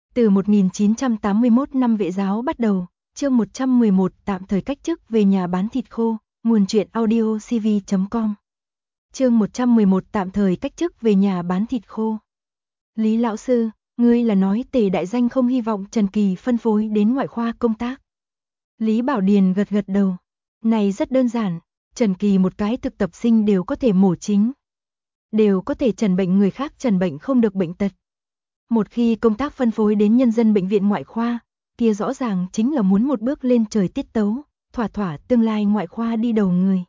Từ 1981 năm Vệ giáo bắt đầu, chương 111 tạm thời cách chức về nhà bán thịt khô, nguồn truyện audio cv.com. Chương 111 tạm thời cách chức về nhà bán thịt khô. Lý lão sư, ngươi là nói Tề đại danh không hy vọng Trần Kỳ phân phối đến ngoại khoa công tác. Lý Bảo Điền gật gật đầu. Này rất đơn giản, Trần Kỳ một cái thực tập sinh đều có thể mổ chính. Đều có thể trần bệnh người khác trần bệnh không được bệnh tật. Một khi công tác phân phối đến nhân dân bệnh viện ngoại khoa, kia rõ ràng chính là muốn một bước lên trời tiết tấu, thỏa thỏa tương lai ngoại khoa đi đầu người.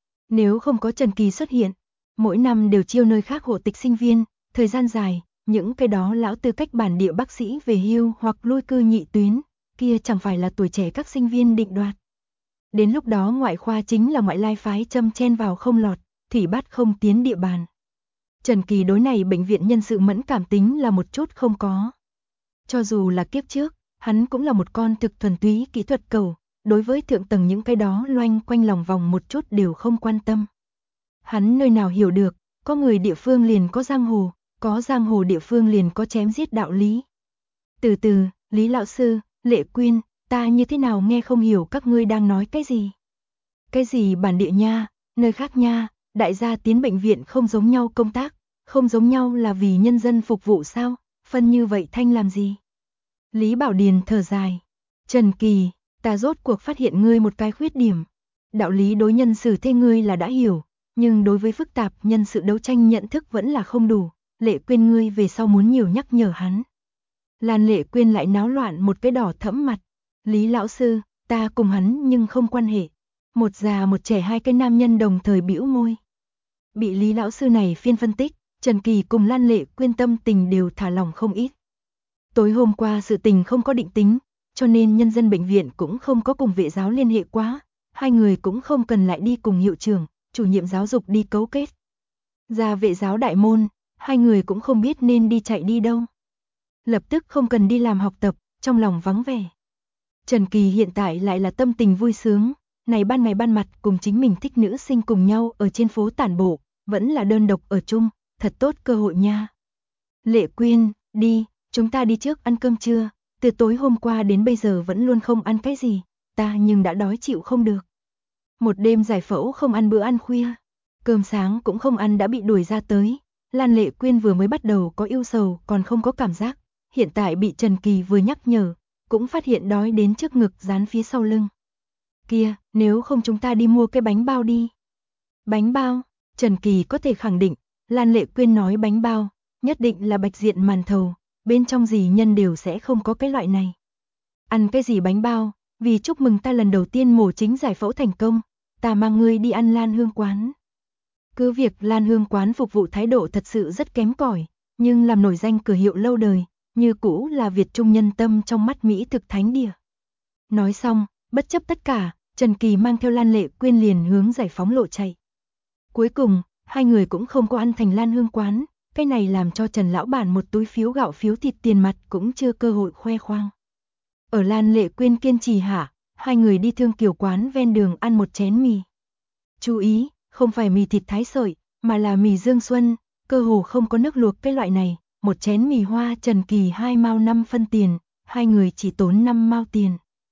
Nếu không có Trần Kỳ xuất hiện, mỗi năm đều chiêu nơi khác hộ tịch sinh viên, thời gian dài, những cái đó lão tư cách bản địa bác sĩ về hưu hoặc lui cư nhị tuyến, kia chẳng phải là tuổi trẻ các sinh viên định đoạt. Đến lúc đó ngoại khoa chính là ngoại lai phái châm chen vào không lọt, thủy bát không tiến địa bàn. Trần Kỳ đối này bệnh viện nhân sự mẫn cảm tính là một chút không có. Cho dù là kiếp trước, hắn cũng là một con thực thuần túy kỹ thuật cầu, đối với thượng tầng những cái đó loanh quanh lòng vòng một chút đều không quan tâm. Hắn nơi nào hiểu được, có người địa phương liền có giang hồ địa phương liền có chém giết đạo lý. Từ từ, Lý lão sư, Lệ Quyên, ta như thế nào nghe không hiểu các ngươi đang nói cái gì? Cái gì bản địa nha, nơi khác nha, đại gia tiến bệnh viện không giống nhau công tác, không giống nhau là vì nhân dân phục vụ sao, phân như vậy thanh làm gì? Lý Bảo Điền thở dài. Trần Kỳ, ta rốt cuộc phát hiện ngươi một cái khuyết điểm. Đạo lý đối nhân xử thế ngươi là đã hiểu, nhưng đối với phức tạp nhân sự đấu tranh nhận thức vẫn là không đủ. Lệ Quyên ngươi về sau muốn nhiều nhắc nhở hắn. Lan Lệ Quyên lại náo loạn một cái đỏ thẫm mặt. Lý lão sư, ta cùng hắn nhưng không quan hệ. Một già một trẻ hai cái nam nhân đồng thời bĩu môi. Bị Lý lão sư này phiên phân tích, Trần Kỳ cùng Lan Lệ Quyên tâm tình đều thả lỏng không ít. Tối hôm qua sự tình không có định tính, cho nên nhân dân bệnh viện cũng không có cùng vệ giáo liên hệ quá, hai người cũng không cần lại đi cùng hiệu trưởng, chủ nhiệm giáo dục đi cấu kết. Ra vệ giáo đại môn, hai người cũng không biết nên đi chạy đi đâu. Lập tức không cần đi làm học tập, trong lòng vắng vẻ. Trần Kỳ hiện tại lại là tâm tình vui sướng, này ban ngày ban mặt cùng chính mình thích nữ sinh cùng nhau ở trên phố tản bộ, vẫn là đơn độc ở chung, thật tốt cơ hội nha. Lệ Quyên, đi, chúng ta đi trước ăn cơm trưa, từ tối hôm qua đến bây giờ vẫn luôn không ăn cái gì, ta nhưng đã đói chịu không được. Một đêm giải phẫu không ăn bữa ăn khuya, cơm sáng cũng không ăn đã bị đuổi ra tới. Lan Lệ Quyên vừa mới bắt đầu có ưu sầu còn không có cảm giác, hiện tại bị Trần Kỳ vừa nhắc nhở, cũng phát hiện đói đến trước ngực dán phía sau lưng. Kia, nếu không chúng ta đi mua cái bánh bao đi. Bánh bao, Trần Kỳ có thể khẳng định, Lan Lệ Quyên nói bánh bao, nhất định là bạch diện màn thầu, bên trong gì nhân đều sẽ không có cái loại này. Ăn cái gì bánh bao, vì chúc mừng ta lần đầu tiên mổ chính giải phẫu thành công, ta mang ngươi đi ăn Lan Hương quán. Cứ việc Lan Hương quán phục vụ thái độ thật sự rất kém cỏi, nhưng làm nổi danh cửa hiệu lâu đời, như cũ là Việt trung nhân tâm trong mắt Mỹ thực thánh địa. Nói xong, bất chấp tất cả, Trần Kỳ mang theo Lan Lệ Quyên liền hướng giải phóng lộ chạy. Cuối cùng, hai người cũng không có ăn thành Lan Hương quán, cái này làm cho Trần lão bản một túi phiếu gạo phiếu thịt tiền mặt cũng chưa cơ hội khoe khoang. Ở Lan Lệ Quyên kiên trì hạ, hai người đi Thương Kiều quán ven đường ăn một chén mì. Chú ý, không phải mì thịt thái sợi, mà là mì Dương Xuân, cơ hồ không có nước luộc cái loại này, một chén mì hoa Trần Kỳ 2 mao 5 phân tiền, hai người chỉ tốn 5 mao tiền.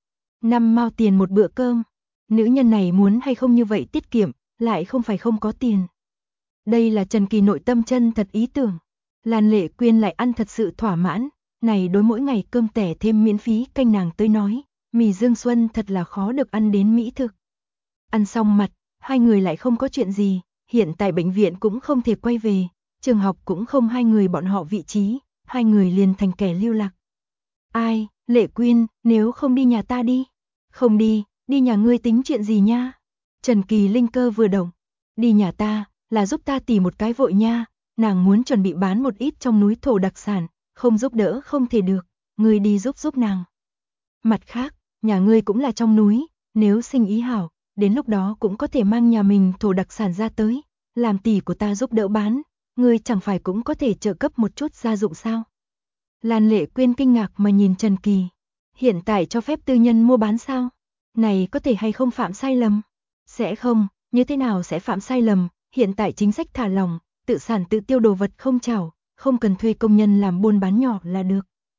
5 mao tiền một bữa cơm, nữ nhân này muốn hay không như vậy tiết kiệm, lại không phải không có tiền. Đây là Trần Kỳ nội tâm chân thật ý tưởng. Lan Lệ Quyên lại ăn thật sự thỏa mãn, này đối mỗi ngày cơm tẻ thêm miễn phí canh nàng tới nói, mì Dương Xuân thật là khó được ăn đến mỹ thực. Ăn xong mặt, hai người lại không có chuyện gì, hiện tại bệnh viện cũng không thể quay về, trường học cũng không hai người bọn họ vị trí, hai người liền thành kẻ lưu lạc. Ai, Lệ Quyên, nếu không đi nhà ta đi. Không đi, đi nhà ngươi tính chuyện gì nha? Trần Kỳ linh cơ vừa động, đi nhà ta, là giúp ta tỉ một cái vội nha, nàng muốn chuẩn bị bán một ít trong núi thổ đặc sản, không giúp đỡ không thể được, ngươi đi giúp nàng. Mặt khác, nhà ngươi cũng là trong núi, nếu sinh ý hảo, đến lúc đó cũng có thể mang nhà mình thổ đặc sản ra tới, làm tỷ của ta giúp đỡ bán, ngươi chẳng phải cũng có thể trợ cấp một chút gia dụng sao? Lan Lệ Quyên kinh ngạc mà nhìn Trần Kỳ, hiện tại cho phép tư nhân mua bán sao? Này có thể hay không phạm sai lầm? Sẽ không, như thế nào sẽ phạm sai lầm, hiện tại chính sách thả lỏng, tự sản tự tiêu đồ vật không chảo, không cần thuê công nhân làm buôn bán nhỏ là được.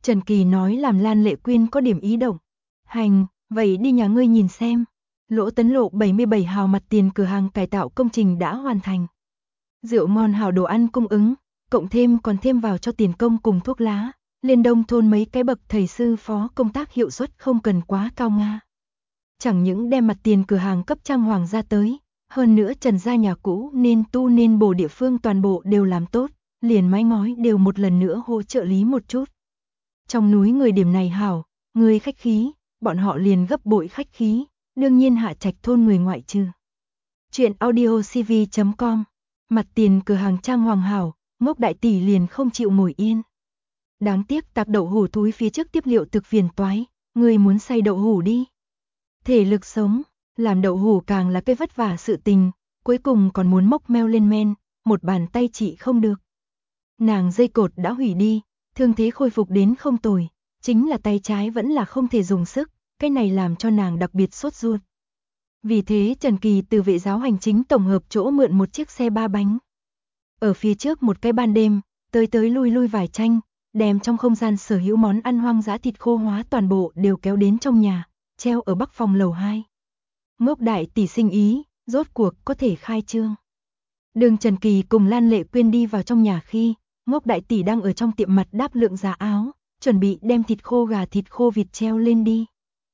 Trần Kỳ nói làm Lan Lệ Quyên có điểm ý động. Hành, vậy đi nhà ngươi nhìn xem. Lỗ Tấn Lộ 77 hào mặt tiền cửa hàng cải tạo công trình đã hoàn thành. Rượu ngon hào đồ ăn cung ứng, cộng thêm còn thêm vào cho tiền công cùng thuốc lá. Liên Đông thôn mấy cái bậc thầy sư phó công tác hiệu suất không cần quá cao nga. Chẳng những đem mặt tiền cửa hàng cấp trang hoàng ra tới, hơn nữa Trần gia nhà cũ nên tu nên bổ địa phương toàn bộ đều làm tốt, liền mái ngói đều một lần nữa hỗ trợ lý một chút. Trong núi người điểm này hảo, người khách khí, bọn họ liền gấp bội khách khí, đương nhiên Hạ Trạch thôn người ngoại trừ. Chuyện audiocv.com. Mặt tiền cửa hàng trang hoàng hảo, Ngốc đại tỷ liền không chịu ngồi yên. Đáng tiếc tạp đậu hủ túi phía trước tiếp liệu thực phiền toái, người muốn xay đậu hủ đi. Thể lực sống, làm đậu hủ càng là cái vất vả sự tình, cuối cùng còn muốn mốc meo lên men, một bàn tay chị không được. Nàng dây cột đã hủy đi, thương thế khôi phục đến không tồi, chính là tay trái vẫn là không thể dùng sức, cái này làm cho nàng đặc biệt sốt ruột. Vì thế Trần Kỳ từ vệ giáo hành chính tổng hợp chỗ mượn một chiếc xe 3 bánh. Ở phía trước một cái ban đêm, tới lui vài tranh, đem trong không gian sở hữu món ăn hoang dã thịt khô hóa toàn bộ đều kéo đến trong nhà, treo ở Bắc phòng lầu 2. Ngốc đại tỷ sinh ý, rốt cuộc có thể khai trương. Đường Trần Kỳ cùng Lan Lệ Quyên đi vào trong nhà khi, Ngốc đại tỷ đang ở trong tiệm mặt đáp lượng giá áo, chuẩn bị đem thịt khô gà thịt khô vịt treo lên đi.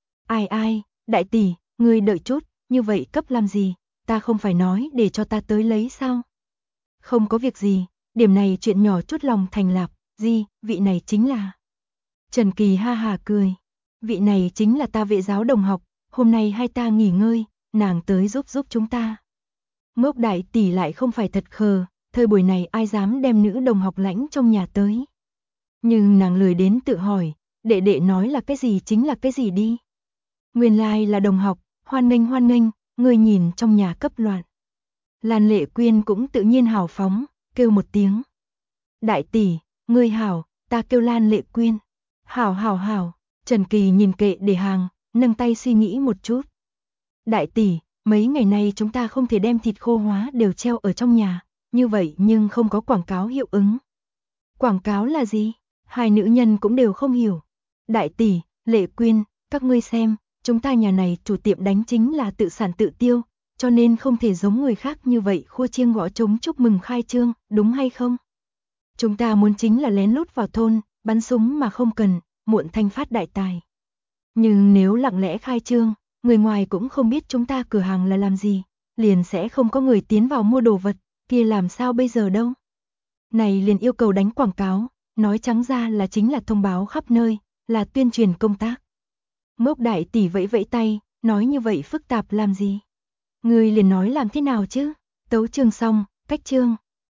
Ai, đại tỷ, ngươi đợi chút, như vậy cấp làm gì, ta không phải nói để cho ta tới lấy sao? Không có việc gì, điểm này chuyện nhỏ chút lòng thành lạp, gì, vị này chính là... Trần Kỳ ha hà cười, vị này chính là ta vệ giáo đồng học, hôm nay hai ta nghỉ ngơi, nàng tới giúp chúng ta. Ngốc đại tỷ lại không phải thật khờ, thời buổi này ai dám đem nữ đồng học lãnh trong nhà tới. Nhưng nàng lười đến tự hỏi, đệ đệ nói là cái gì chính là cái gì đi. Nguyên lai là đồng học, hoan nghênh, người nhìn trong nhà cấp loạn. Lan Lệ Quyên cũng tự nhiên hào phóng, kêu một tiếng. Đại tỷ, ngươi hảo, ta kêu Lan Lệ Quyên. Hảo, Trần Kỳ nhìn kệ để hàng, nâng tay suy nghĩ một chút. Đại tỷ, mấy ngày nay chúng ta không thể đem thịt khô hóa đều treo ở trong nhà, như vậy nhưng không có quảng cáo hiệu ứng. Quảng cáo là gì? Hai nữ nhân cũng đều không hiểu. Đại tỷ, Lệ Quyên, các ngươi xem, chúng ta nhà này chủ tiệm đánh chính là tự sản tự tiêu, cho nên không thể giống người khác như vậy khua chiêng gõ trống chúc mừng khai trương, đúng hay không? Chúng ta muốn chính là lén lút vào thôn, bắn súng mà không cần, muộn thanh phát đại tài. Nhưng nếu lặng lẽ khai trương, người ngoài cũng không biết chúng ta cửa hàng là làm gì, liền sẽ không có người tiến vào mua đồ vật, kia làm sao bây giờ đâu? Này liền yêu cầu đánh quảng cáo, nói trắng ra là chính là thông báo khắp nơi, là tuyên truyền công tác. Ngốc đại tỷ vẫy tay, nói như vậy phức tạp làm gì? Người liền nói làm thế nào chứ? Tấu chương xong, cách chương.